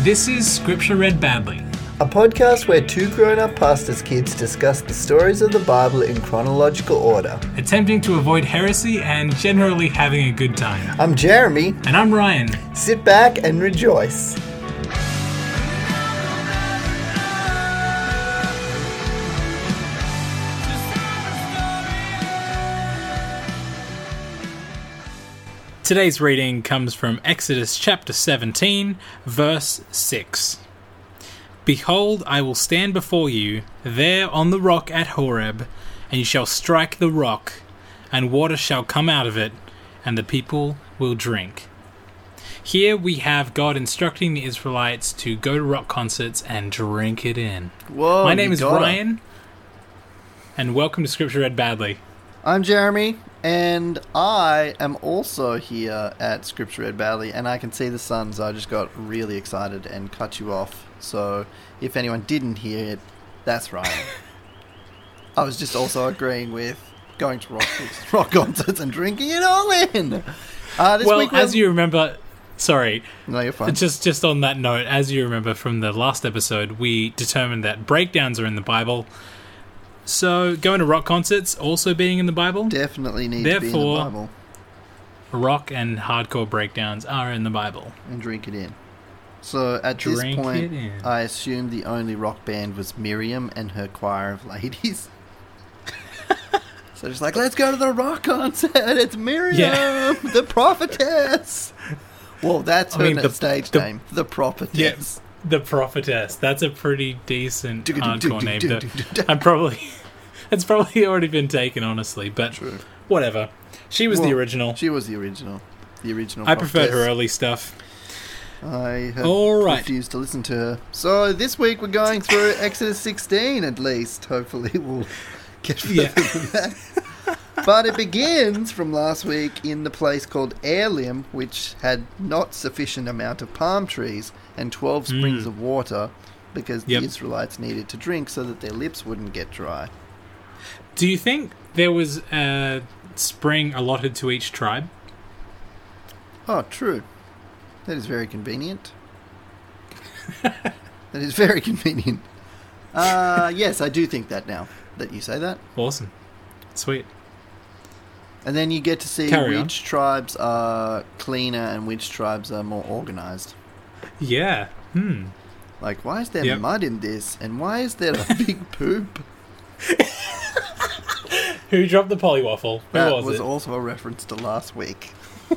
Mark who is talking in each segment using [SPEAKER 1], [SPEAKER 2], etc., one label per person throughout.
[SPEAKER 1] This is Scripture Read Badly,
[SPEAKER 2] a podcast where two grown-up pastors' kids discuss the stories of the Bible in chronological order.
[SPEAKER 1] attempting to avoid heresy and generally having a good time.
[SPEAKER 2] I'm Jeremy.
[SPEAKER 1] And I'm Ryan.
[SPEAKER 2] Sit back and rejoice.
[SPEAKER 1] Today's reading comes from Exodus chapter 17, verse 6. Behold, I will stand before you, there on the rock at Horeb, and you shall strike the rock, and water shall come out of it, and the people will drink. Here we have God instructing the Israelites to go to rock concerts and drink it in.
[SPEAKER 2] Whoa,
[SPEAKER 1] My name is Ryan, and welcome to Scripture Read Badly.
[SPEAKER 2] I'm Jeremy, and I am also here at Scripture Read Badly, and I can see the sun, so I just got really excited and cut you off. So if anyone didn't hear it, that's Ryan. I was just also agreeing with going to rock concerts and drinking it all in. This week
[SPEAKER 1] as you remember... Sorry.
[SPEAKER 2] No, you're fine.
[SPEAKER 1] Just on that note, as you remember from the last episode, we determined that breakdowns are in the Bible. So, going to rock concerts also being in the Bible?
[SPEAKER 2] Definitely need to be in the Bible.
[SPEAKER 1] Rock and hardcore breakdowns are in the Bible.
[SPEAKER 2] And drink it in. So, at this point, I assumed the only rock band was Miriam and her choir of ladies. So just like, let's go to the rock concert. It's Miriam, the prophetess. Well, that's her stage name, the prophetess.
[SPEAKER 1] Yes, the prophetess. That's a pretty decent hardcore name. It's probably already been taken, honestly, but True. Whatever. She was the original.
[SPEAKER 2] She was the original. The original.
[SPEAKER 1] I preferred her early stuff.
[SPEAKER 2] I have refused to listen to her. So this week we're going through Exodus 16 at least. Hopefully we'll get further than that. But it begins from last week in the place called Elim, which had not sufficient amount of palm trees and 12 springs of water because the Israelites needed to drink so that their lips wouldn't get dry.
[SPEAKER 1] Do you think there was a spring allotted to each tribe?
[SPEAKER 2] Oh, true. That is very convenient. That is very convenient. Yes, I do think that now that you say that.
[SPEAKER 1] Awesome. Sweet.
[SPEAKER 2] And then you get to see which tribes are cleaner and which tribes are more organised.
[SPEAKER 1] Yeah.
[SPEAKER 2] Like, why is there mud in this? And why is there a big poop?
[SPEAKER 1] Who dropped the polywaffle?
[SPEAKER 2] That was also a reference to last week.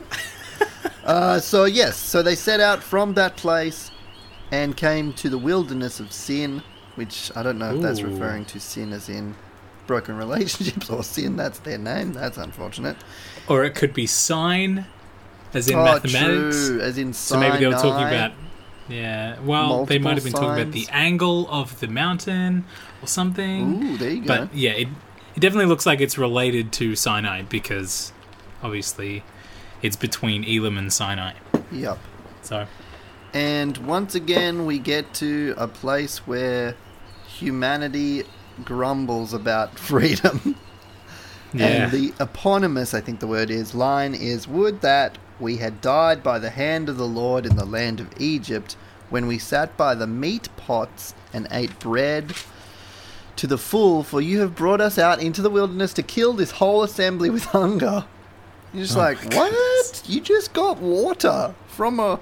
[SPEAKER 2] So they set out from that place and came to the wilderness of Sin, which I don't know if that's referring to sin as in broken relationships or sin, that's their name. That's unfortunate.
[SPEAKER 1] Or it could be sign, as in mathematics.
[SPEAKER 2] True, as in
[SPEAKER 1] So maybe they were talking about... Yeah, well, they might have been talking about the
[SPEAKER 2] signs.
[SPEAKER 1] angle of the mountain or something.
[SPEAKER 2] Ooh, there you go.
[SPEAKER 1] But yeah, it definitely looks like it's related to Sinai because obviously it's between Elim and Sinai.
[SPEAKER 2] Yep.
[SPEAKER 1] So.
[SPEAKER 2] And once again, we get to a place where humanity grumbles about freedom.
[SPEAKER 1] Yeah.
[SPEAKER 2] And the eponymous, I think the word is, line is, would that we had died by the hand of the Lord in the land of Egypt, when we sat by the meat pots and ate bread to the full, for you have brought us out into the wilderness to kill this whole assembly with hunger. You're just like, what? Goodness. You just got water from a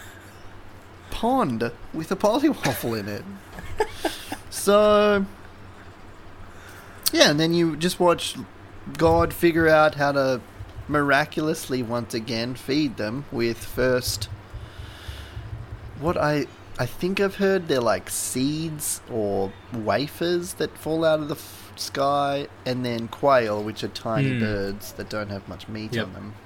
[SPEAKER 2] pond with a polywaffle in it. So, yeah, and then you just watch God figure out how to miraculously once again feed them with first what I think I've heard they're like seeds or wafers that fall out of the sky, and then quail, which are tiny birds that don't have much meat on them.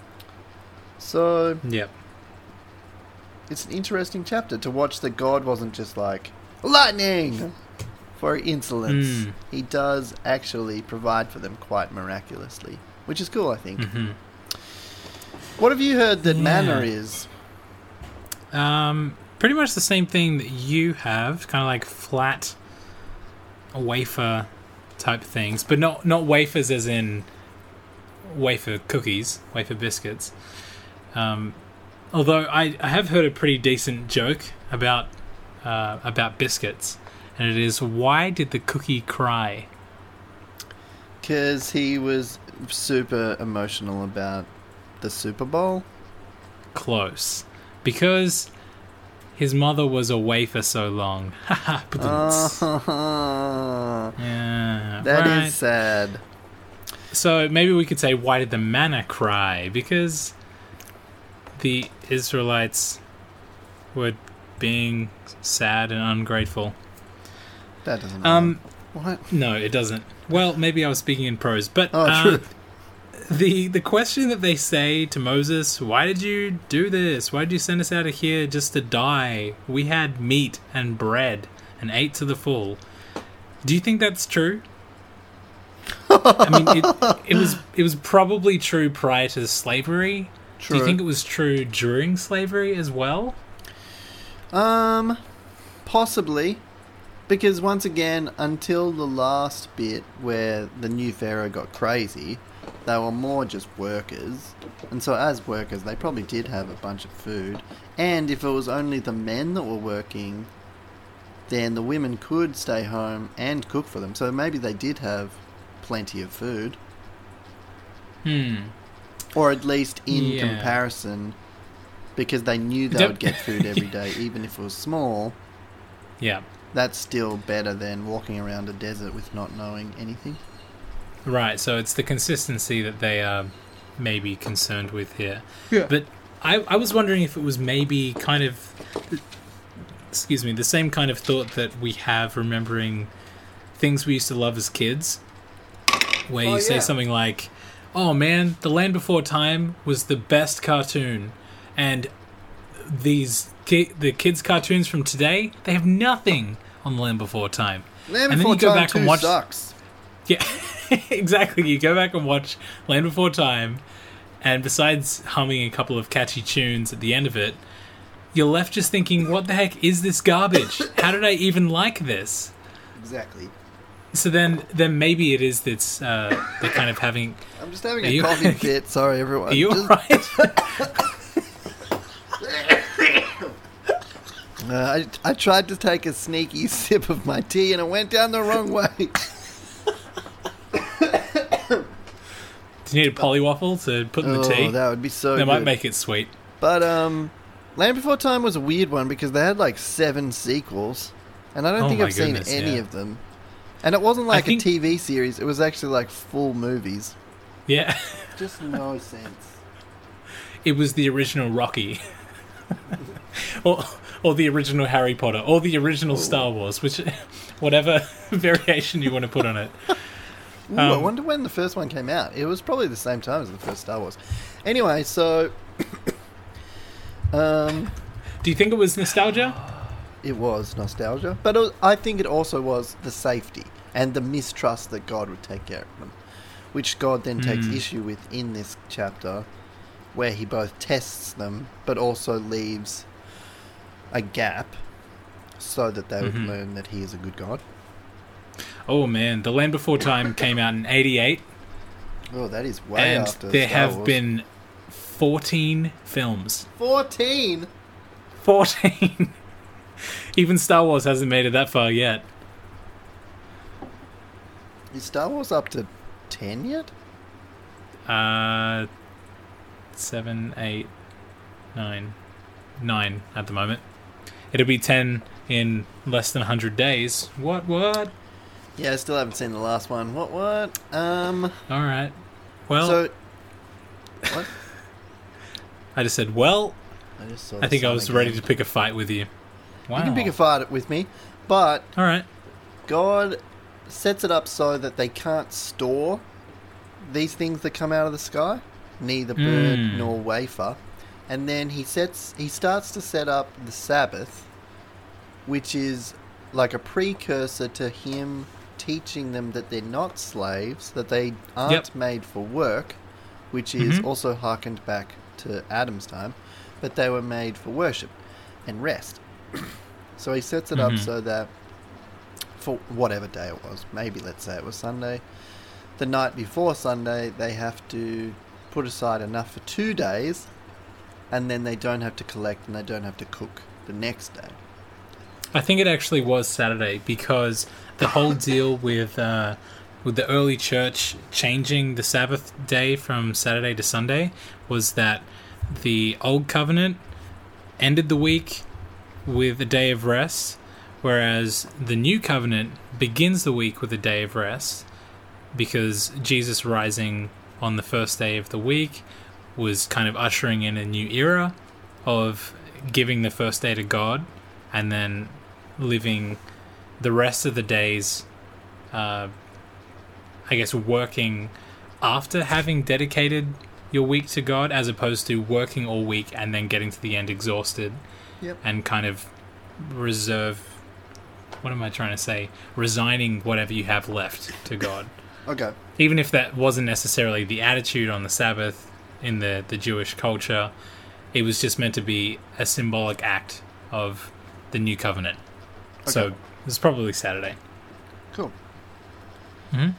[SPEAKER 2] So it's an interesting chapter to watch that God wasn't just like lightning for insolence. He does actually provide for them quite miraculously, which is cool, I think. What have you heard that manna is?
[SPEAKER 1] Pretty much the same thing that you have, kind of like flat wafer type things, but not wafers as in wafer cookies, wafer biscuits. Although I have heard a pretty decent joke about biscuits, and it is, why did the cookie cry?
[SPEAKER 2] Because he was super emotional about the Super Bowl.
[SPEAKER 1] Close. Because his mother was away for so long. Yeah,
[SPEAKER 2] that is sad.
[SPEAKER 1] So maybe we could say, why did the manna cry? Because the Israelites were being sad and ungrateful.
[SPEAKER 2] That doesn't matter. What?
[SPEAKER 1] No, it doesn't. Well, maybe I was speaking in prose, but
[SPEAKER 2] true.
[SPEAKER 1] The question that they say to Moses, why did you do this? Why did you send us out of here just to die? We had meat and bread and ate to the full. Do you think that's true? I mean, it was probably true prior to slavery. True. Do you think it was true during slavery as well?
[SPEAKER 2] Possibly. Because once again, until the last bit where the new Pharaoh got crazy, they were more just workers. And so as workers, they probably did have a bunch of food. And if it was only the men that were working, then the women could stay home and cook for them. So maybe they did have plenty of food. Or at least in comparison, because they knew they would get food every day, even if it was small.
[SPEAKER 1] Yeah.
[SPEAKER 2] That's still better than walking around a desert with not knowing anything.
[SPEAKER 1] Right, so it's the consistency that they are maybe concerned with here.
[SPEAKER 2] Yeah.
[SPEAKER 1] But I was wondering if it was maybe kind of, the same kind of thought that we have remembering things we used to love as kids, where you say something like, oh man, The Land Before Time was the best cartoon, and the kids' cartoons from today, they have nothing on The Land Before Time.
[SPEAKER 2] Land Before Time 2 sucks.
[SPEAKER 1] Yeah, exactly. You go back and watch Land Before Time, and besides humming a couple of catchy tunes at the end of it, you're left just thinking, what the heck is this garbage? How did I even like this?
[SPEAKER 2] Exactly.
[SPEAKER 1] So then maybe it is that they're kind of having...
[SPEAKER 2] I'm just having a coffee fit. Sorry, everyone.
[SPEAKER 1] Are you alright?
[SPEAKER 2] I tried to take a sneaky sip of my tea and it went down the wrong way.
[SPEAKER 1] Do you need a polywaffle to put in the tea?
[SPEAKER 2] Oh, that would be so good.
[SPEAKER 1] That might make it sweet.
[SPEAKER 2] But Land Before Time was a weird one because they had like 7 sequels. And I don't think I've seen any of them. And it wasn't like a TV series. It was actually like full movies.
[SPEAKER 1] Yeah.
[SPEAKER 2] Just no sense.
[SPEAKER 1] It was the original Rocky. or the original Harry Potter. Or the original Star Wars. Whatever variation you want to put on it.
[SPEAKER 2] Ooh, I wonder when the first one came out. It was probably the same time as the first Star Wars. Anyway, so...
[SPEAKER 1] do you think it was nostalgia?
[SPEAKER 2] It was nostalgia. But I think it also was the safety and the mistrust that God would take care of them. Which God then takes issue with in this chapter, where he both tests them, but also leaves a gap so that they would learn that he is a good God.
[SPEAKER 1] Oh man, The Land Before Time came out in 1988.
[SPEAKER 2] Oh, that is way
[SPEAKER 1] and
[SPEAKER 2] after
[SPEAKER 1] there
[SPEAKER 2] Star
[SPEAKER 1] have
[SPEAKER 2] Wars.
[SPEAKER 1] been 14 films.
[SPEAKER 2] 14?
[SPEAKER 1] 14! Even Star Wars hasn't made it that far yet.
[SPEAKER 2] Is Star Wars up to 10 yet?
[SPEAKER 1] 7, 8, 9. 9 at the moment. It'll be 10 in less than 100 days. What?
[SPEAKER 2] Yeah, I still haven't seen the last one. What?
[SPEAKER 1] Alright. Well...
[SPEAKER 2] So... What?
[SPEAKER 1] I just said, well...
[SPEAKER 2] I
[SPEAKER 1] think I was ready to pick a fight with you. Wow.
[SPEAKER 2] You can pick a fight with me, but...
[SPEAKER 1] Alright.
[SPEAKER 2] God sets it up so that they can't store these things that come out of the sky. Neither bird nor wafer. And then he starts to set up the Sabbath, which is like a precursor to him teaching them that they're not slaves, that they aren't made for work, which is also harkened back to Adam's time, but they were made for worship and rest. So he sets it up so that for whatever day it was, maybe let's say it was Sunday, the night before Sunday, they have to put aside enough for 2 days and then they don't have to collect and they don't have to cook the next day.
[SPEAKER 1] I think it actually was Saturday, because the whole deal with the early church changing the Sabbath day from Saturday to Sunday was that the Old Covenant ended the week with a day of rest, whereas the New Covenant begins the week with a day of rest, because Jesus rising on the first day of the week was kind of ushering in a new era of giving the first day to God and then living the rest of the days, I guess, working after having dedicated your week to God, as opposed to working all week and then getting to the end exhausted.
[SPEAKER 2] Yep.
[SPEAKER 1] And kind of resigning whatever you have left to God.
[SPEAKER 2] Okay.
[SPEAKER 1] Even if that wasn't necessarily the attitude on the Sabbath in the Jewish culture, it was just meant to be a symbolic act of the New Covenant. Okay. So it's probably Saturday.
[SPEAKER 2] Cool.
[SPEAKER 1] Mm-hmm.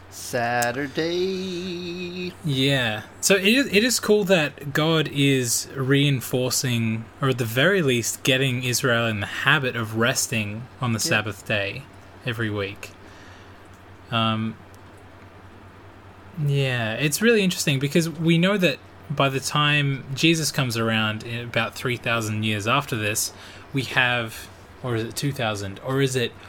[SPEAKER 2] Saturday.
[SPEAKER 1] Yeah. So it is cool that God is reinforcing, or at the very least getting Israel in the habit of resting on the Sabbath day every week. Yeah, it's really interesting, because we know that by the time Jesus comes around, in about 3,000 years after this, we have, or is it 2,000, or is it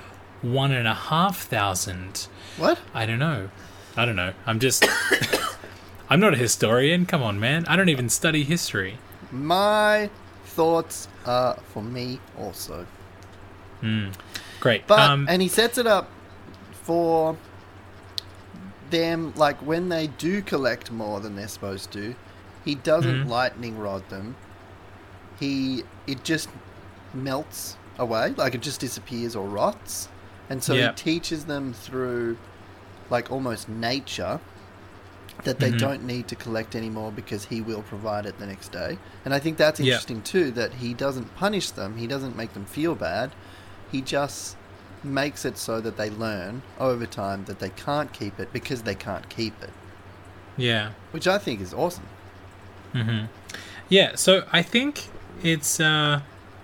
[SPEAKER 1] 1,500?
[SPEAKER 2] What?
[SPEAKER 1] I don't know. I'm just... I'm not a historian. Come on, man. I don't even study history.
[SPEAKER 2] My thoughts are for me also.
[SPEAKER 1] Great.
[SPEAKER 2] But, and he sets it up for them, like, when they do collect more than they're supposed to, he doesn't lightning rod them. It just melts away, like it just disappears or rots. And so he teaches them through, like, almost nature, that they don't need to collect anymore because he will provide it the next day. And I think that's interesting too, that he doesn't punish them, he doesn't make them feel bad, he just makes it so that they learn over time that they can't keep it because they can't keep it.
[SPEAKER 1] Yeah.
[SPEAKER 2] Which I think is awesome.
[SPEAKER 1] Mm-hmm. Yeah, so I think it's... Am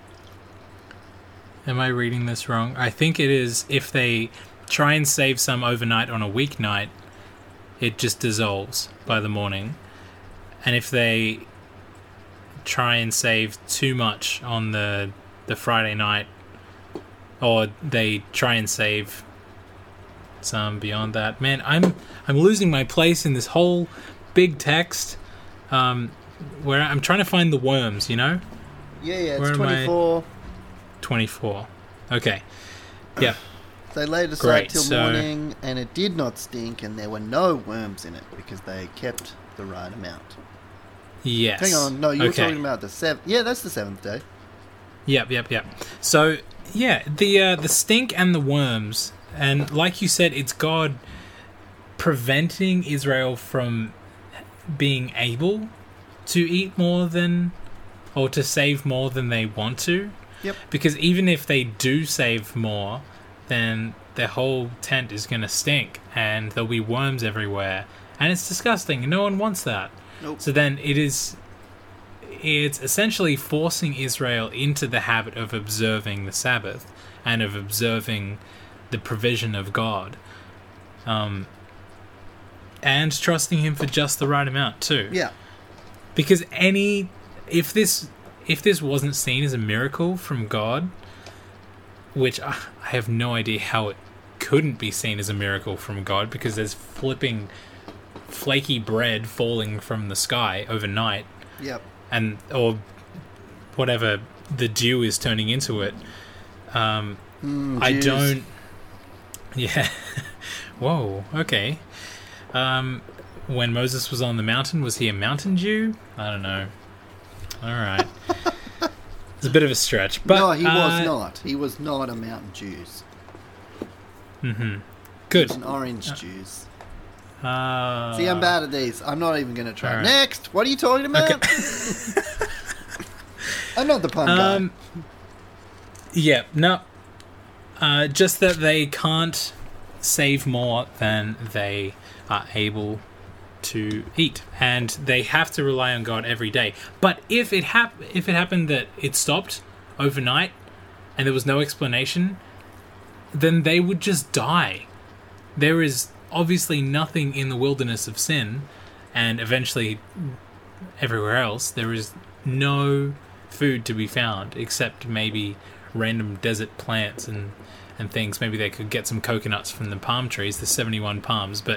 [SPEAKER 1] I reading this wrong? I think it is, if they try and save some overnight on a weeknight, it just dissolves by the morning. And if they try and save too much on the Friday night, or they try and save some beyond that, man, I'm losing my place in this whole big text, where I'm trying to find the worms, you know?
[SPEAKER 2] Yeah, it's 24.
[SPEAKER 1] 24. Okay. Yeah.
[SPEAKER 2] They laid it aside till morning, and it did not stink, and there were no worms in it because they kept the right amount.
[SPEAKER 1] Yes.
[SPEAKER 2] Hang on, no, you were talking about the 7th. Yeah, that's the 7th day.
[SPEAKER 1] Yep. So, yeah, the stink and the worms, and like you said, it's God preventing Israel from being able to eat more than, or to save more than they want to.
[SPEAKER 2] Yep.
[SPEAKER 1] Because even if they do save more, then their whole tent is going to stink and there'll be worms everywhere. And it's disgusting and no one wants that.
[SPEAKER 2] Nope.
[SPEAKER 1] So then it's essentially forcing Israel into the habit of observing the Sabbath and of observing the provision of God. And trusting him for just the right amount too.
[SPEAKER 2] Yeah.
[SPEAKER 1] Because if this wasn't seen as a miracle from God, which I have no idea how it couldn't be seen as a miracle from God, because there's flipping flaky bread falling from the sky overnight.
[SPEAKER 2] Yep.
[SPEAKER 1] Or whatever the dew is turning into it. I don't... Yeah. Whoa, okay. When Moses was on the mountain, was he a mountain Jew? I don't know. Alright. It's a bit of a stretch, but...
[SPEAKER 2] No, he was not. He was not a mountain Jew.
[SPEAKER 1] Mm-hmm. Good.
[SPEAKER 2] He was an orange Jews. See, I'm bad at these. I'm not even going to try. Right. Next! What are you talking about? Okay. I'm not the pun guy.
[SPEAKER 1] Yeah, no. Just that they can't save more than they are able to eat, and they have to rely on God every day. But if it happened that it stopped overnight and there was no explanation, then they would just die. There is obviously nothing in the wilderness of Sin, and eventually everywhere else, there is no food to be found except maybe random desert plants and things. Maybe they could get some coconuts from the palm trees, the 71 palms, but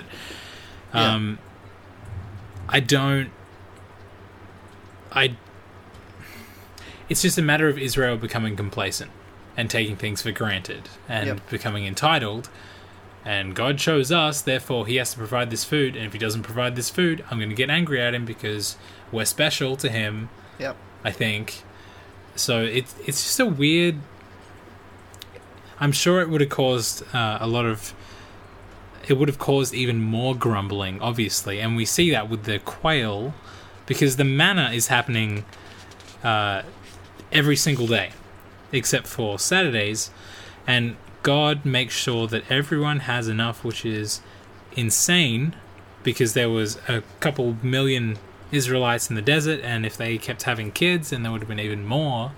[SPEAKER 1] it's just a matter of Israel becoming complacent and taking things for granted and becoming entitled. And God chose us, therefore he has to provide this food. And if he doesn't provide this food, I'm going to get angry at him because we're special to him, I think. So it's just a weird... I'm sure it would have caused it would have caused even more grumbling, obviously. And we see that with the quail, because the manna is happening every single day, except for Saturdays. And God makes sure that everyone has enough, which is insane, because there was a couple million Israelites in the desert, and if they kept having kids, then there would have been even more.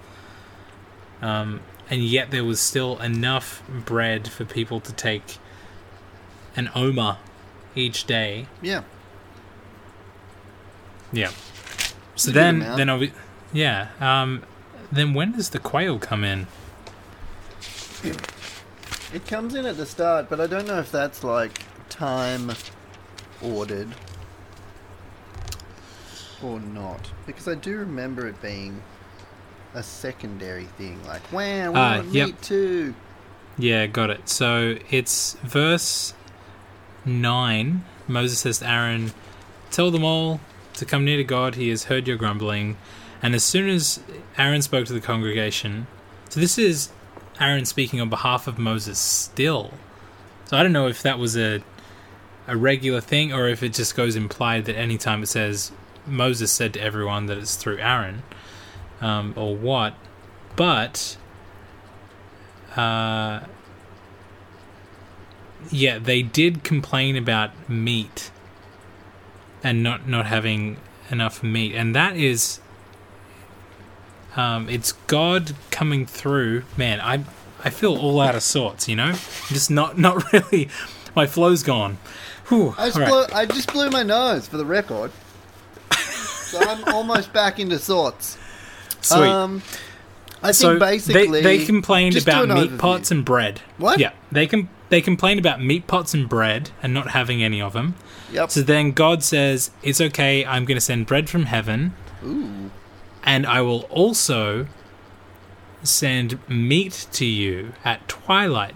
[SPEAKER 1] And yet there was still enough bread for people to take an omer each day.
[SPEAKER 2] Yeah.
[SPEAKER 1] Yeah. So then when does the quail come in?
[SPEAKER 2] It comes in at the start, but I don't know if that's like time ordered or not, because I do remember it being a secondary thing, like, wow, we want meat too.
[SPEAKER 1] Yeah, got it. So it's verse 9. Moses says to Aaron, tell them all to come near to God, he has heard your grumbling. And as soon as Aaron spoke to the congregation, so this is Aaron speaking on behalf of Moses still. So I don't know if that was a regular thing, or if it just goes implied that anytime it says Moses said to everyone, that it's through Aaron. Or what, but they did complain about meat and not having enough meat, and that is it's God coming through. Man, I feel all out of sorts, you know, just not really. My flow's gone. Whew.
[SPEAKER 2] I just blew my nose, for the record, so I'm almost back into sorts.
[SPEAKER 1] Sweet.
[SPEAKER 2] I think basically
[SPEAKER 1] they complained about meat pots and bread.
[SPEAKER 2] What?
[SPEAKER 1] Yeah, they complained about meat pots and bread and not having any of them.
[SPEAKER 2] Yep.
[SPEAKER 1] So then God says, "It's okay. I'm going to send bread from heaven, and I will also send meat to you at twilight."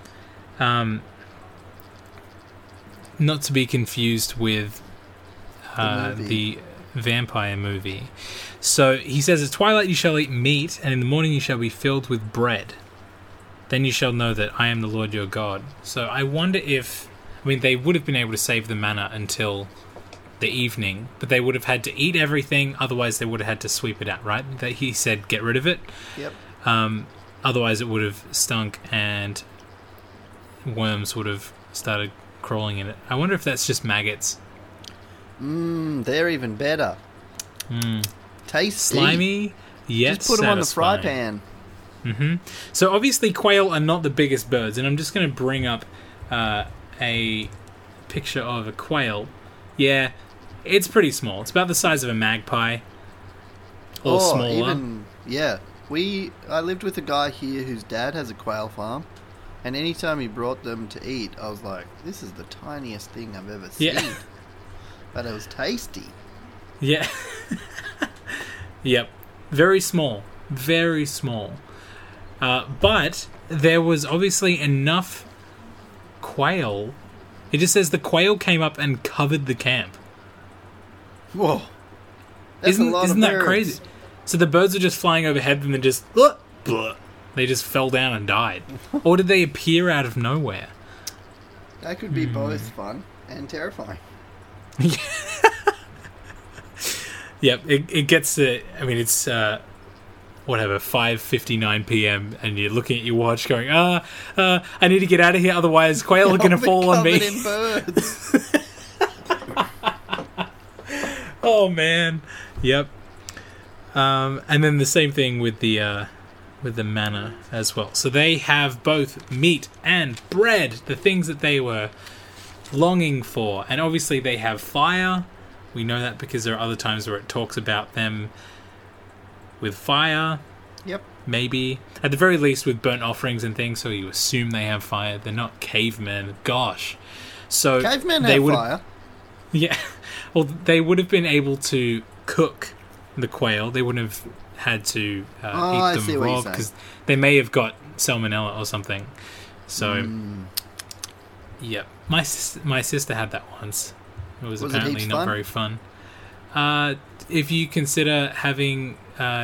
[SPEAKER 1] Not to be confused with the vampire movie. So he says, at twilight you shall eat meat, and in the morning you shall be filled with bread. Then you shall know that I am the Lord your God. So I wonder if... they would have been able to save the manna until the evening, but they would have had to eat everything, otherwise they would have had to sweep it out, right? That he said, get rid of it.
[SPEAKER 2] Yep.
[SPEAKER 1] Otherwise it would have stunk, and worms would have started crawling in it. I wonder if that's just maggots.
[SPEAKER 2] They're even better. Tasty.
[SPEAKER 1] Slimy, yet
[SPEAKER 2] just put them on the fry pan.
[SPEAKER 1] So obviously quail are not the biggest birds, and I'm just going to bring up a picture of a quail. Yeah, it's pretty small. It's about the size of a magpie, or smaller.
[SPEAKER 2] I lived with a guy here whose dad has a quail farm, and anytime he brought them to eat, I was like, this is the tiniest thing I've ever seen. Yeah. But it was tasty.
[SPEAKER 1] Yeah. Yep. Very small. Very small. But there was obviously enough quail. It just says the quail came up and covered the camp.
[SPEAKER 2] Whoa.
[SPEAKER 1] Isn't that crazy? So the birds were just flying overhead and then just... they just fell down and died. Or did they appear out of nowhere?
[SPEAKER 2] That could be both fun and terrifying.
[SPEAKER 1] Yep, it gets to... it's... 5:59 p.m. and you're looking at your watch going, I need to get out of here, otherwise quail are going to fall on me.
[SPEAKER 2] In birds.
[SPEAKER 1] Oh man. Yep. And then the same thing with the manna as well. So they have both meat and bread, the things that they were longing for. And obviously they have fire. We know that because there are other times where it talks about them with fire.
[SPEAKER 2] Yep.
[SPEAKER 1] Maybe. At the very least with burnt offerings and things, so you assume they have fire. They're not cavemen. Gosh. So
[SPEAKER 2] cavemen have fire.
[SPEAKER 1] Yeah. Well, they would have been able to cook the quail. They wouldn't have had to eat them raw because they may have got salmonella or something. So, yeah. My sister had that once. It was apparently not very fun. If you consider having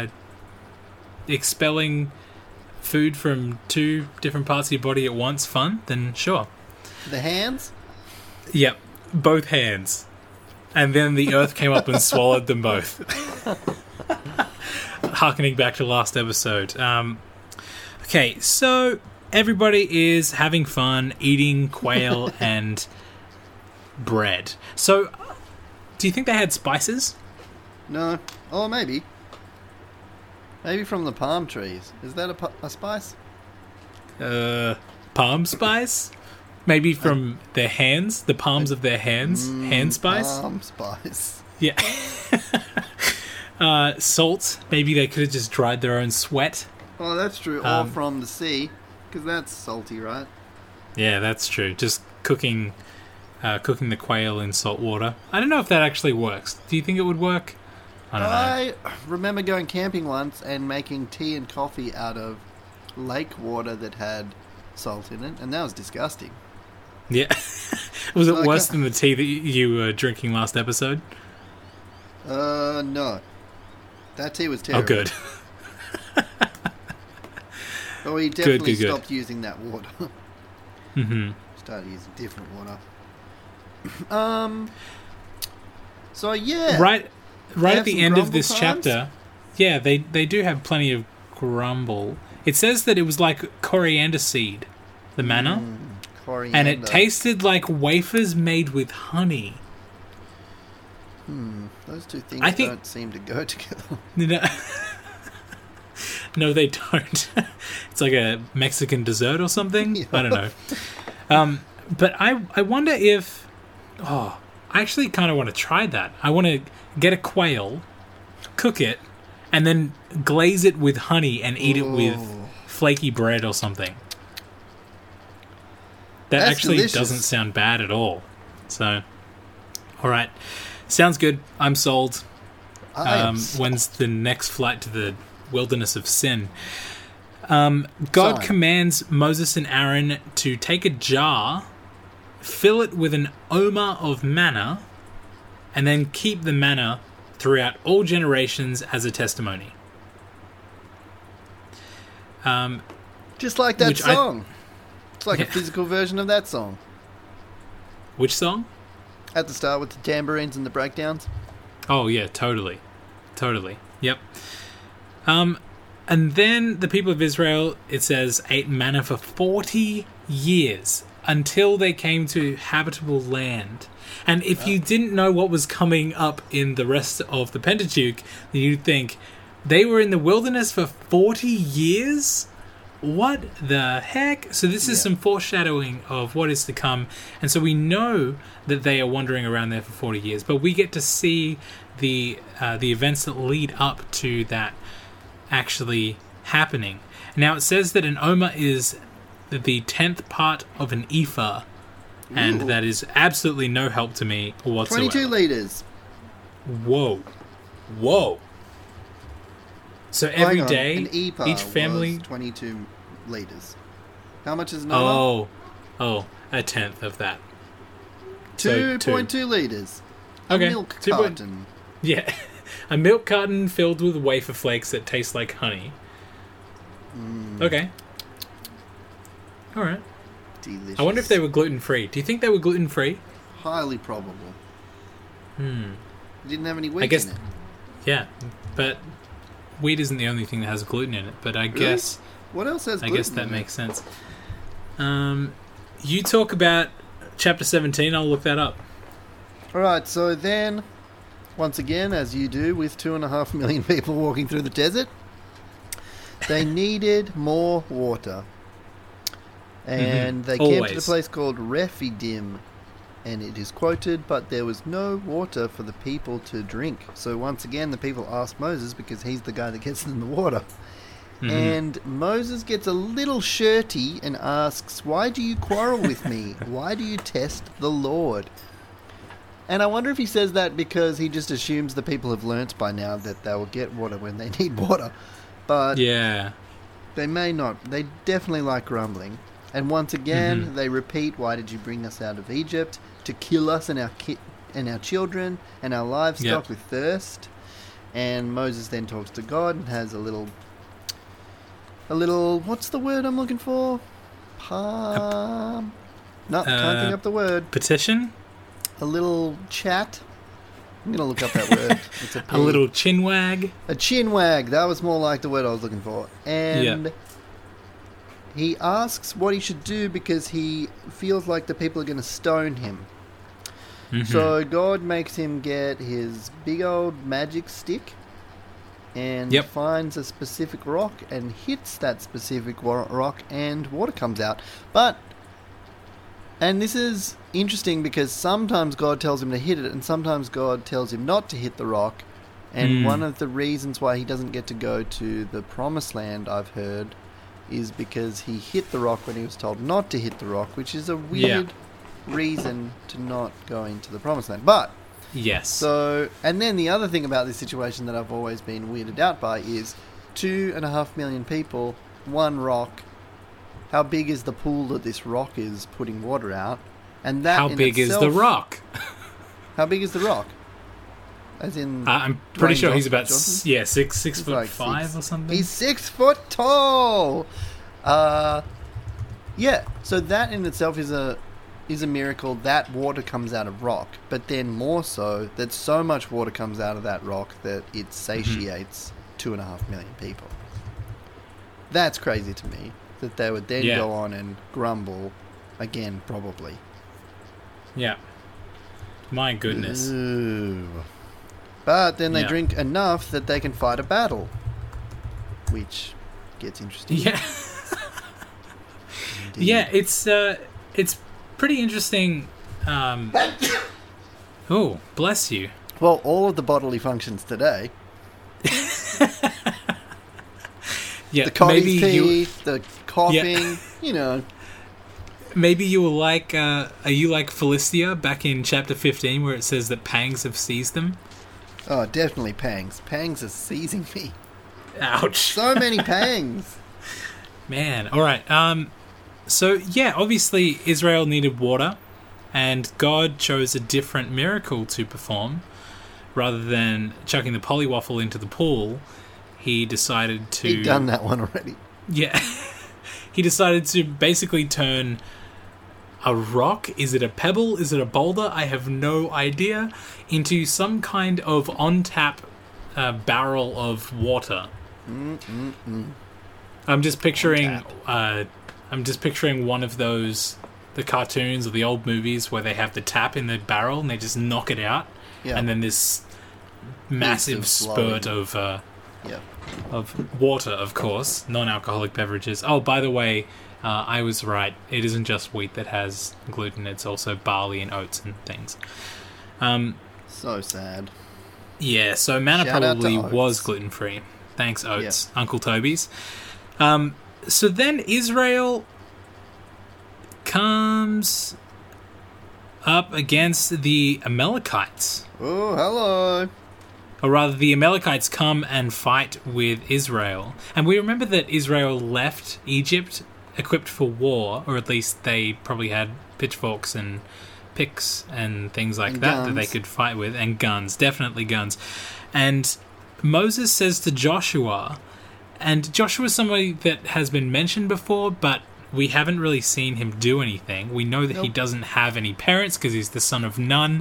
[SPEAKER 1] expelling food from two different parts of your body at once fun, then sure.
[SPEAKER 2] The hands?
[SPEAKER 1] Yep, both hands. And then the earth came up and swallowed them both. Harkening back to last episode. Okay, so everybody is having fun eating quail and bread. So, do you think they had spices?
[SPEAKER 2] No. Oh, maybe. Maybe from the palm trees. Is that a spice?
[SPEAKER 1] Palm spice? Maybe from their hands? The palms of their hands? Hand spice?
[SPEAKER 2] Palm spice.
[SPEAKER 1] Yeah. Salt. Maybe they could have just dried their own sweat.
[SPEAKER 2] Oh, that's true. Or from the sea. Because that's salty, right?
[SPEAKER 1] Yeah, that's true. Just cooking the quail in salt water. I don't know if that actually works. Do you think it would work? I don't know.
[SPEAKER 2] I remember going camping once and making tea and coffee out of lake water that had salt in it, and that was disgusting.
[SPEAKER 1] Yeah. Was it worse than the tea that you were drinking last episode?
[SPEAKER 2] No. That tea was terrible.
[SPEAKER 1] Oh, good.
[SPEAKER 2] But we definitely stopped using that water.
[SPEAKER 1] Mm-hmm.
[SPEAKER 2] Started using different water. So, yeah.
[SPEAKER 1] Right at the end of this chapter, yeah, they do have plenty of grumble. It says that it was like coriander seed, the manna.
[SPEAKER 2] Coriander.
[SPEAKER 1] And it tasted like wafers made with honey.
[SPEAKER 2] Those two things don't seem to go together.
[SPEAKER 1] No, they don't. It's like a Mexican dessert or something. Yeah. I don't know. But I wonder if... Oh, I actually kind of want to try that. I want to get a quail, cook it, and then glaze it with honey and eat it with flaky bread or something. That actually doesn't sound bad at all. So, all right. Sounds good. I'm sold. When's the next flight to the wilderness of sin? God commands Moses and Aaron to take a jar, fill it with an omer of manna, and then keep the manna throughout all generations as a testimony.
[SPEAKER 2] Just like that song. It's like a physical version of that song.
[SPEAKER 1] Which song?
[SPEAKER 2] At the start with the tambourines and the breakdowns.
[SPEAKER 1] Oh, yeah, totally. Totally. Yep. And then the people of Israel, it says, ate manna for 40 years until they came to habitable land. And if you didn't know what was coming up in the rest of the Pentateuch, then you'd think, they were in the wilderness for 40 years? What the heck? So this is some foreshadowing of what is to come. And so we know that they are wandering around there for 40 years, but we get to see the events that lead up to that actually happening. Now it says that an omer is the 10th part of an ephah, and that is absolutely no help to me whatsoever.
[SPEAKER 2] 22 litres.
[SPEAKER 1] Whoa. So every day,
[SPEAKER 2] an ephah
[SPEAKER 1] each family...
[SPEAKER 2] was 22 litres. How much is an omer?
[SPEAKER 1] Oh, a tenth of that.
[SPEAKER 2] 2.2 litres. Okay. A milk carton.
[SPEAKER 1] Yeah. A milk carton filled with wafer flakes that taste like honey. Okay. Alright.
[SPEAKER 2] Delicious.
[SPEAKER 1] I wonder if they were gluten-free. Do you think they were gluten-free?
[SPEAKER 2] Highly probable. It didn't have any wheat in it.
[SPEAKER 1] Yeah, but wheat isn't the only thing that has gluten in it, but I guess...
[SPEAKER 2] What else has gluten
[SPEAKER 1] I guess that makes sense. You talk about chapter 17, I'll look that up.
[SPEAKER 2] Alright, so then once again, as you do with 2.5 million people walking through the desert, they needed more water. And they camped at a place called Rephidim. And it is quoted, but there was no water for the people to drink. So once again, the people asked Moses because he's the guy that gets them the water. Mm-hmm. And Moses gets a little shirty and asks, "Why do you quarrel with me? Why do you test the Lord?" And I wonder if he says that because he just assumes the people have learnt by now that they will get water when they need water. But
[SPEAKER 1] yeah,
[SPEAKER 2] they may not. They definitely like grumbling. And once again, they repeat, "Why did you bring us out of Egypt? To kill us and our children and our livestock with thirst." And Moses then talks to God and has a little, what's the word I'm looking for? Can't think up the word.
[SPEAKER 1] Petition?
[SPEAKER 2] A little chat. I'm going to look up that word. It's
[SPEAKER 1] a little chinwag.
[SPEAKER 2] A chinwag. That was more like the word I was looking for. And he asks what he should do because he feels like the people are going to stone him. Mm-hmm. So God makes him get his big old magic stick and finds a specific rock and hits that specific rock and water comes out. And this is interesting because sometimes God tells him to hit it and sometimes God tells him not to hit the rock. And one of the reasons why he doesn't get to go to the promised land, I've heard, is because he hit the rock when he was told not to hit the rock, which is a weird reason to not go into the promised land. But so, and then the other thing about this situation that I've always been weirded out by is 2.5 million people, one rock. How big is the pool that this rock is putting water out? And that
[SPEAKER 1] how big is the rock?
[SPEAKER 2] How big is the rock? As in,
[SPEAKER 1] I'm pretty sure he's about 6 foot like 5 or something.
[SPEAKER 2] He's 6 foot tall. So that in itself is a miracle that water comes out of rock, but then more so that so much water comes out of that rock that it satiates 2.5 million people. That's crazy to me that they would then go on and grumble again, probably.
[SPEAKER 1] Yeah. My goodness.
[SPEAKER 2] Ooh. But then they drink enough that they can fight a battle, which gets interesting.
[SPEAKER 1] Yeah. Yeah, it's pretty interesting. Oh, bless you.
[SPEAKER 2] Well, all of the bodily functions today. The cottage teeth, the coughing, you know.
[SPEAKER 1] Maybe you were like, are you like Philistia back in chapter 15 where it says that pangs have seized them?
[SPEAKER 2] Oh, definitely pangs. Pangs are seizing me.
[SPEAKER 1] Ouch.
[SPEAKER 2] So many pangs.
[SPEAKER 1] Man, alright. So, obviously Israel needed water, and God chose a different miracle to perform. Rather than chucking the polywaffle into the pool, he decided to...
[SPEAKER 2] He'd done that one already.
[SPEAKER 1] Yeah. He decided to basically turn a rock, is it a pebble, is it a boulder, I have no idea, into some kind of on-tap barrel of water. I'm just picturing one of those, the cartoons or the old movies where they have the tap in the barrel and they just knock it out, and then this massive spurt of water, of course, non-alcoholic beverages. Oh, by the way, I was right. It isn't just wheat that has gluten. It's also barley and oats and things.
[SPEAKER 2] So sad.
[SPEAKER 1] Yeah, so manna probably was gluten-free. Thanks, Oats. Yeah. Uncle Toby's. So then Israel comes up against the Amalekites.
[SPEAKER 2] Oh, hello.
[SPEAKER 1] Or rather, the Amalekites come and fight with Israel. And we remember that Israel left Egypt equipped for war, or at least they probably had pitchforks and picks and things like that they could fight with, and guns, definitely guns. And Moses says to Joshua, and Joshua's somebody that has been mentioned before, but we haven't really seen him do anything. We know that he doesn't have any parents because he's the son of Nun.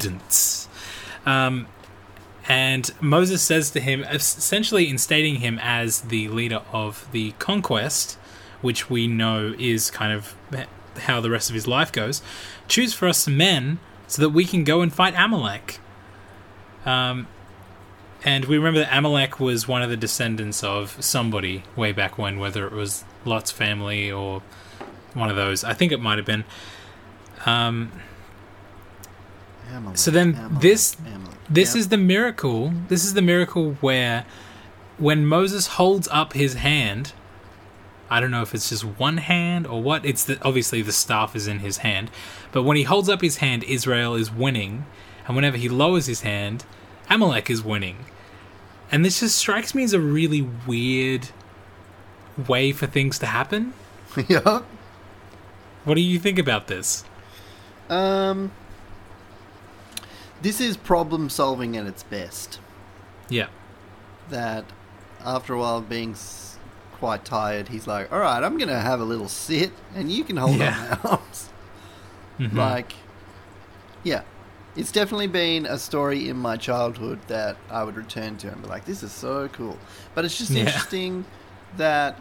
[SPEAKER 1] And Moses says to him, essentially instating him as the leader of the conquest, which we know is kind of how the rest of his life goes, choose for us some men so that we can go and fight Amalek. And we remember that Amalek was one of the descendants of somebody way back when, whether it was Lot's family or one of those. I think it might have been. So then this is the miracle. This is the miracle where when Moses holds up his hand, I don't know if it's just one hand or what. Obviously the staff is in his hand. But when he holds up his hand, Israel is winning. And whenever he lowers his hand, Amalek is winning. And this just strikes me as a really weird way for things to happen.
[SPEAKER 2] Yeah.
[SPEAKER 1] What do you think about this?
[SPEAKER 2] This is problem solving at its best.
[SPEAKER 1] Yeah.
[SPEAKER 2] That after a while of being quite tired, he's like, all right, I'm going to have a little sit and you can hold on my arms. Mm-hmm. Like, yeah. It's definitely been a story in my childhood that I would return to and be like, this is so cool. But it's just interesting that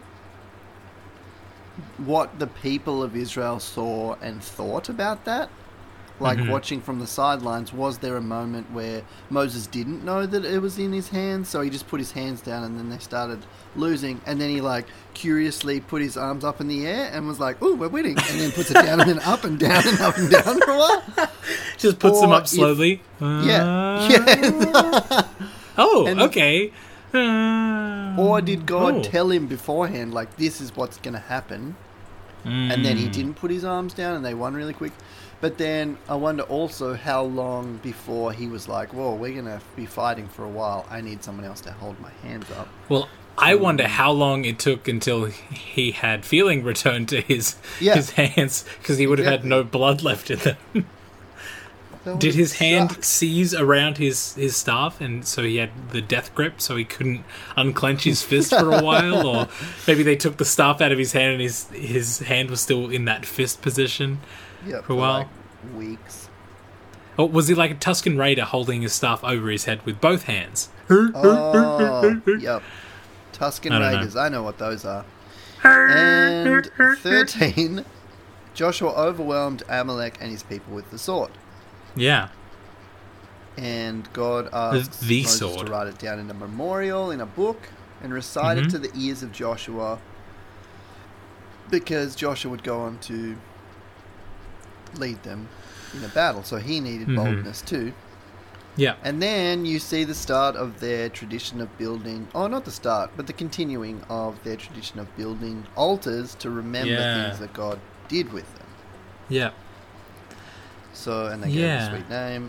[SPEAKER 2] what the people of Israel saw and thought about that. Like, watching from the sidelines, was there a moment where Moses didn't know that it was in his hands, so he just put his hands down and then they started losing, and then he, like, curiously put his arms up in the air and was like, ooh, we're winning, and then puts it down and then up and down and up and down for a while?
[SPEAKER 1] Just puts them up slowly?
[SPEAKER 2] Yeah.
[SPEAKER 1] Oh, okay.
[SPEAKER 2] Or did God tell him beforehand, like, this is what's going to happen, and then he didn't put his arms down and they won really quick? But then I wonder also how long before he was like, whoa, we're going to be fighting for a while. I need someone else to hold my hands up.
[SPEAKER 1] Well, I wonder how long it took until he had feeling returned to his hands, because he would have had no blood left in them. Did his hand seize around his staff, and so he had the death grip, so he couldn't unclench his fist for a while? Or maybe they took the staff out of his hand and his hand was still in that fist position for a while?
[SPEAKER 2] Like weeks.
[SPEAKER 1] Or was he like a Tusken Raider holding his staff over his head with both hands?
[SPEAKER 2] Oh, yep. Tusken Raiders, I know what those are. And 13, Joshua overwhelmed Amalek and his people with the sword.
[SPEAKER 1] Yeah.
[SPEAKER 2] And God asked Moses to write it down in a memorial, in a book, and recite it to the ears of Joshua, because Joshua would go on to lead them in a battle, so he needed boldness too.
[SPEAKER 1] Yeah.
[SPEAKER 2] And then you see the start of their tradition of building, not the start, but the continuing of their tradition of building altars to remember things that God did with them.
[SPEAKER 1] Yeah.
[SPEAKER 2] So, and they gave him a sweet name,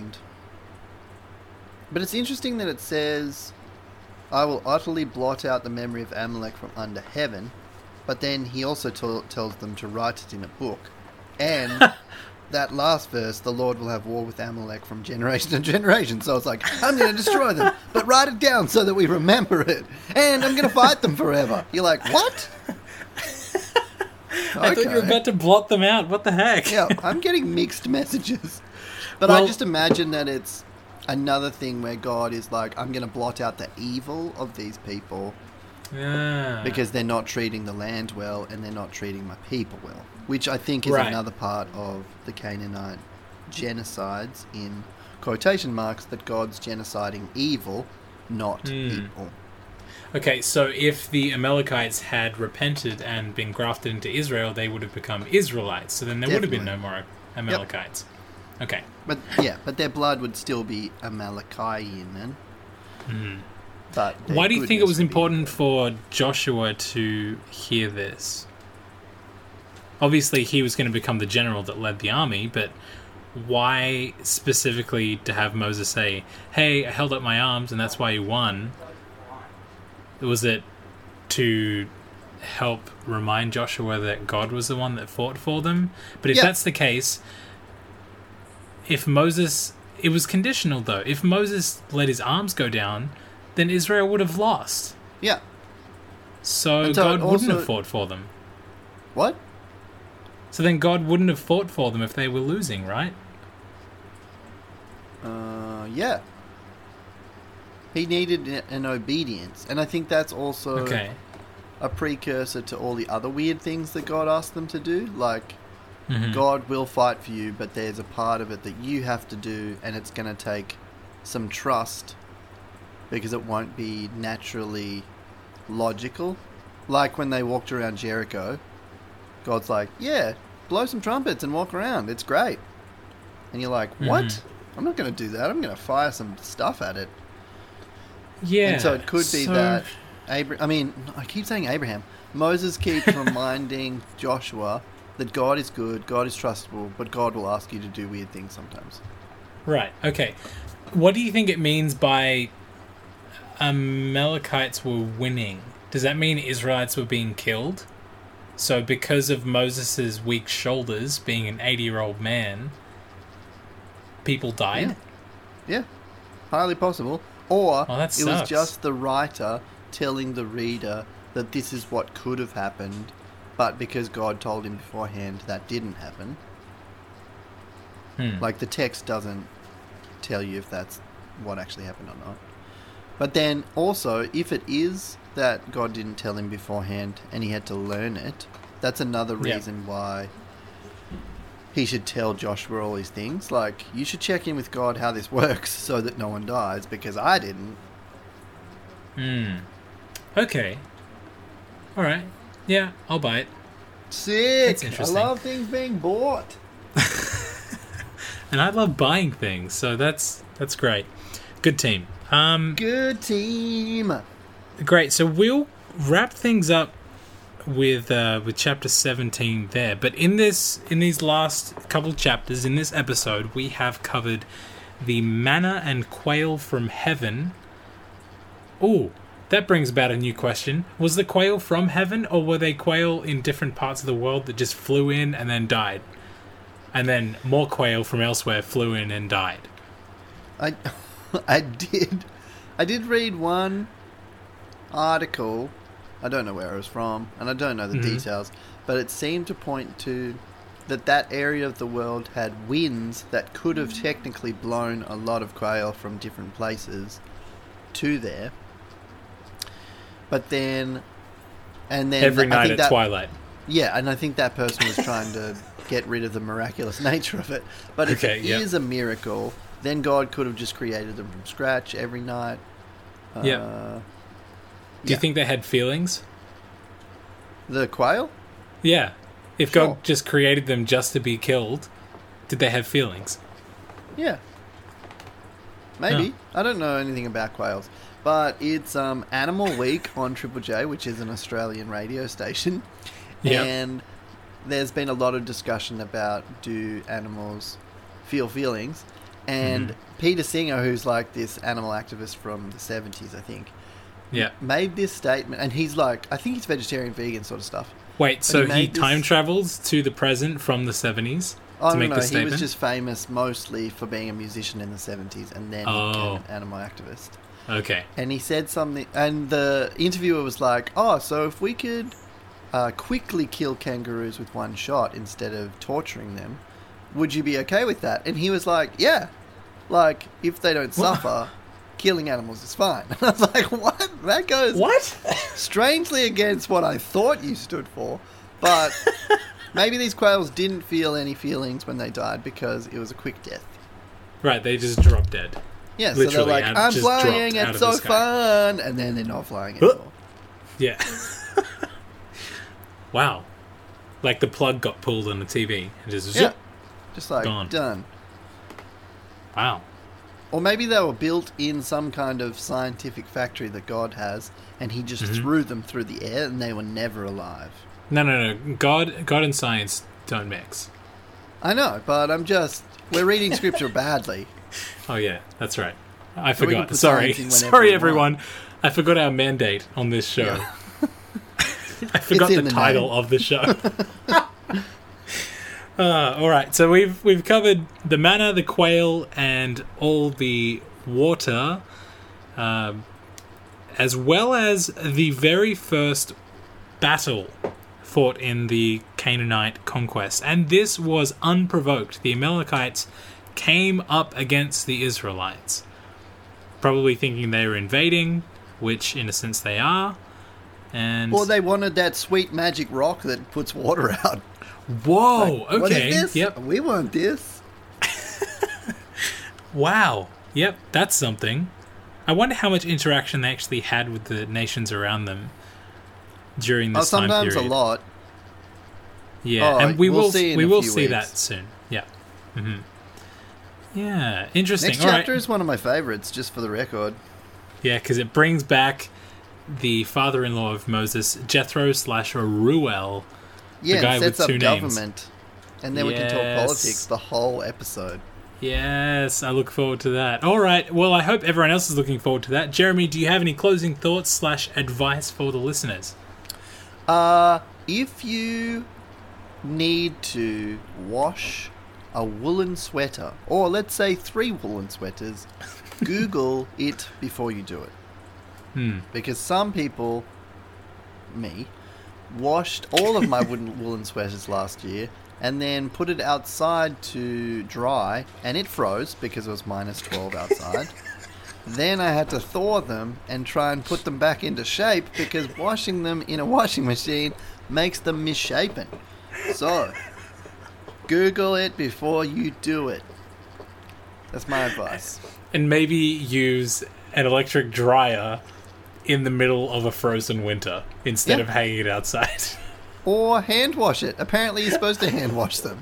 [SPEAKER 2] but it's interesting that it says, I will utterly blot out the memory of Amalek from under heaven, but then he also tells them to write it in a book. And that last verse, the Lord will have war with Amalek from generation to generation. So it's like, I'm going to destroy them, but write it down so that we remember it. And I'm going to fight them forever. You're like, what?
[SPEAKER 1] I thought you were about to blot them out. What the heck?
[SPEAKER 2] Yeah, I'm getting mixed messages. But I just imagine that it's another thing where God is like, I'm going to blot out the evil of these people.
[SPEAKER 1] Yeah.
[SPEAKER 2] Because they're not treating the land well and they're not treating my people well. Which I think is another part of the Canaanite genocides, in quotation marks, that God's genociding evil, not people.
[SPEAKER 1] Okay, so if the Amalekites had repented and been grafted into Israel, they would have become Israelites. So then there would have been no more Amalekites. Yep. Okay.
[SPEAKER 2] But their blood would still be Amalekian then. But
[SPEAKER 1] why do you think it was important for Joshua to hear this? Obviously, he was going to become the general that led the army, but why specifically to have Moses say, hey, I held up my arms and that's why you won? Was it to help remind Joshua that God was the one that fought for them? But if that's the case, if Moses... It was conditional, though. If Moses let his arms go down, then Israel would have lost.
[SPEAKER 2] Yeah.
[SPEAKER 1] So God wouldn't have fought for them.
[SPEAKER 2] What?
[SPEAKER 1] So then God wouldn't have fought for them if they were losing, right?
[SPEAKER 2] Yeah. He needed an obedience. And I think that's also a precursor to all the other weird things that God asked them to do. Like, God will fight for you, but there's a part of it that you have to do, and it's going to take some trust because it won't be naturally logical. Like when they walked around Jericho, God's like, yeah, blow some trumpets and walk around. It's great. And you're like, what? I'm not going to do that. I'm going to fire some stuff at it.
[SPEAKER 1] Yeah.
[SPEAKER 2] And so it could be that I keep saying Abraham. Moses keeps reminding Joshua that God is good, God is trustable, but God will ask you to do weird things sometimes.
[SPEAKER 1] Right, okay. What do you think it means by Amalekites were winning? Does that mean Israelites were being killed? So because of Moses' weak shoulders, being an 80-year-old man, people died?
[SPEAKER 2] Yeah. Highly possible. Or
[SPEAKER 1] it
[SPEAKER 2] was just the writer telling the reader that this is what could have happened, but because God told him beforehand that didn't happen. Like the text doesn't tell you if that's what actually happened or not. But then also, if it is that God didn't tell him beforehand and he had to learn it, that's another reason why he should tell Joshua all these things. Like, you should check in with God how this works so that no one dies, because I didn't.
[SPEAKER 1] Okay. Alright. Yeah, I'll buy it.
[SPEAKER 2] Sick! I love things being bought.
[SPEAKER 1] And I love buying things, so that's great. Good team.
[SPEAKER 2] Good team.
[SPEAKER 1] Great. So we'll wrap things up with chapter 17 there. But in these last couple chapters in this episode, we have covered the manna and quail from heaven. Ooh, that brings about a new question. Was the quail from heaven, or were they quail in different parts of the world that just flew in and then died? And then more quail from elsewhere flew in and died.
[SPEAKER 2] I did read one article. I don't know where it was from, and I don't know the details, but it seemed to point to that area of the world had winds that could have technically blown a lot of quail from different places to there. But then
[SPEAKER 1] every night at twilight.
[SPEAKER 2] Yeah, and I think that person was trying to get rid of the miraculous nature of it. But if it is a miracle, then God could have just created them from scratch every night.
[SPEAKER 1] Do you think they had feelings?
[SPEAKER 2] The quail?
[SPEAKER 1] Yeah. If God just created them just to be killed, did they have feelings?
[SPEAKER 2] Yeah. Maybe. Oh. I don't know anything about quails. But it's Animal Week on Triple J, which is an Australian radio station. Yep. And there's been a lot of discussion about, do animals feel feelings? And Peter Singer, who's like this animal activist from the 70s, I think, made this statement. And he's like, I think he's vegetarian, vegan sort of stuff.
[SPEAKER 1] Wait, so he time travels to the present from the 70s to make this statement?
[SPEAKER 2] He was just famous mostly for being a musician in the 70s and then became an animal activist.
[SPEAKER 1] Okay.
[SPEAKER 2] And he said something, and the interviewer was like, so if we could quickly kill kangaroos with one shot instead of torturing them, would you be okay with that? And he was like, yeah. Like, if they don't suffer, killing animals is fine. And I was like, what? That goes strangely against what I thought you stood for. But maybe these quails didn't feel any feelings when they died because it was a quick death.
[SPEAKER 1] Right, they just dropped dead.
[SPEAKER 2] Yeah, so they're like, I'm flying, it's so fun, and then they're not flying anymore.
[SPEAKER 1] Yeah. Wow. Like the plug got pulled on the TV and just
[SPEAKER 2] like,
[SPEAKER 1] gone.
[SPEAKER 2] Done.
[SPEAKER 1] Wow.
[SPEAKER 2] Or maybe they were built in some kind of scientific factory that God has, and he just threw them through the air and they were never alive.
[SPEAKER 1] No. God and science don't mix.
[SPEAKER 2] I know, but we're reading scripture badly.
[SPEAKER 1] Oh yeah, that's right. I forgot. Sorry everyone. I forgot our mandate on this show. Yeah. I forgot the title of the show. All right, so we've covered the manna, the quail, and all the water, as well as the very first battle fought in the Canaanite conquest. And this was unprovoked. The Amalekites came up against the Israelites, probably thinking they were invading, which in a sense they are. Or
[SPEAKER 2] they wanted that sweet magic rock that puts water out.
[SPEAKER 1] Whoa, like, okay.
[SPEAKER 2] What is this?
[SPEAKER 1] Yep.
[SPEAKER 2] We want this.
[SPEAKER 1] Wow. Yep, that's something. I wonder how much interaction they actually had with the nations around them during this time period.
[SPEAKER 2] Sometimes a lot.
[SPEAKER 1] Yeah, and we will see that soon. Yeah. Mm-hmm. Yeah, interesting.
[SPEAKER 2] Next chapter is one of my favourites, just for the record.
[SPEAKER 1] Yeah, because it brings back the father-in-law of Moses, Jethro/Ruel, the guy with two names.
[SPEAKER 2] Government, and then we can talk politics the whole episode.
[SPEAKER 1] Yes, I look forward to that. All right, well, I hope everyone else is looking forward to that. Jeremy, do you have any closing thoughts / advice for the listeners?
[SPEAKER 2] If you need to wash a woolen sweater, or let's say 3 woolen sweaters, Google it before you do it. Because some people, me, washed all of my woolen sweaters last year and then put it outside to dry, and it froze because it was -12 outside. Then I had to thaw them and try and put them back into shape because washing them in a washing machine makes them misshapen. So, Google it before you do it. That's my advice.
[SPEAKER 1] And maybe use an electric dryer in the middle of a frozen winter instead of hanging it outside.
[SPEAKER 2] Or hand wash it. Apparently you're supposed to hand wash them.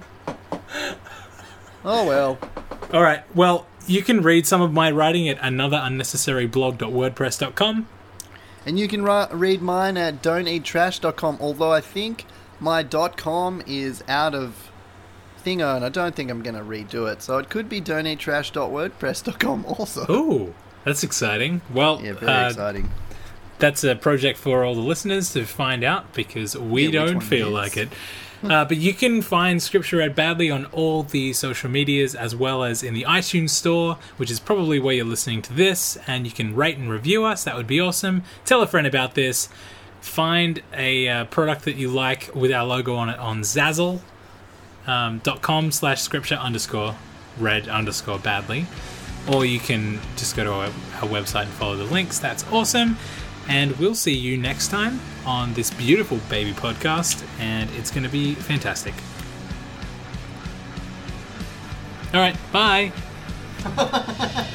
[SPEAKER 2] Oh well.
[SPEAKER 1] Alright, well, you can read some of my writing at anotherunnecessaryblog.wordpress.com.
[SPEAKER 2] And you can read mine at don'teattrash.com, although I think my .com is out of thingo, and I don't think I'm going to redo it. So it could be don'teattrash.wordpress.com also.
[SPEAKER 1] Ooh, that's exciting. Well,
[SPEAKER 2] yeah, very exciting.
[SPEAKER 1] That's a project for all the listeners to find out, because we don't feel like it. But you can find Scripture Read Badly on all the social medias, as well as in the iTunes store, which is probably where you're listening to this, and you can rate and review us. That would be awesome. Tell a friend about this. Find a product that you like with our logo on it on Zazzle.com/scripture_read_badly. Or you can just go to our website and follow the links. That's awesome. And we'll see you next time on this beautiful baby podcast, and it's going to be fantastic. All right, bye.